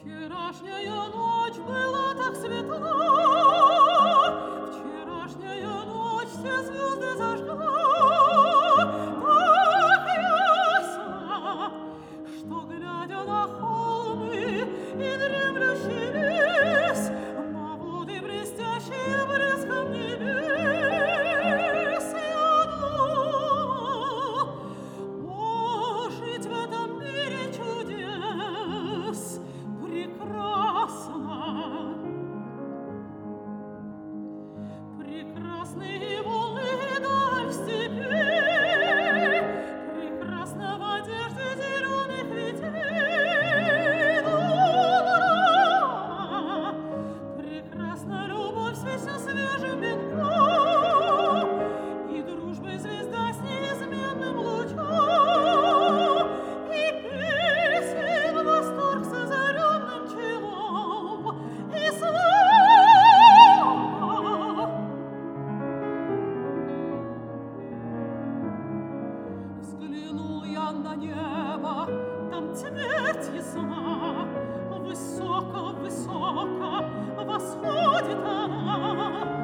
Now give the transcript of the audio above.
Вчерашняя ночь была так светла, вчерашняя ночь все звезды зажгла, так ясно, что, глядя на холмы и дремлющий лес, на воды блестящие блеском небес, я думала, о, жить в этом мире чудес прекрасно. Прекрасны и волны, и даль в степи, прекрасна в одежде зеленых ветвей луна, прекрасна любовь с вечно свежим венком и дружбы звезда с неизменным лучом, и песен восторг с озаренным челом, и слава. Взглянул я на небо, там твердь ясна, высоко, высоко восходит она.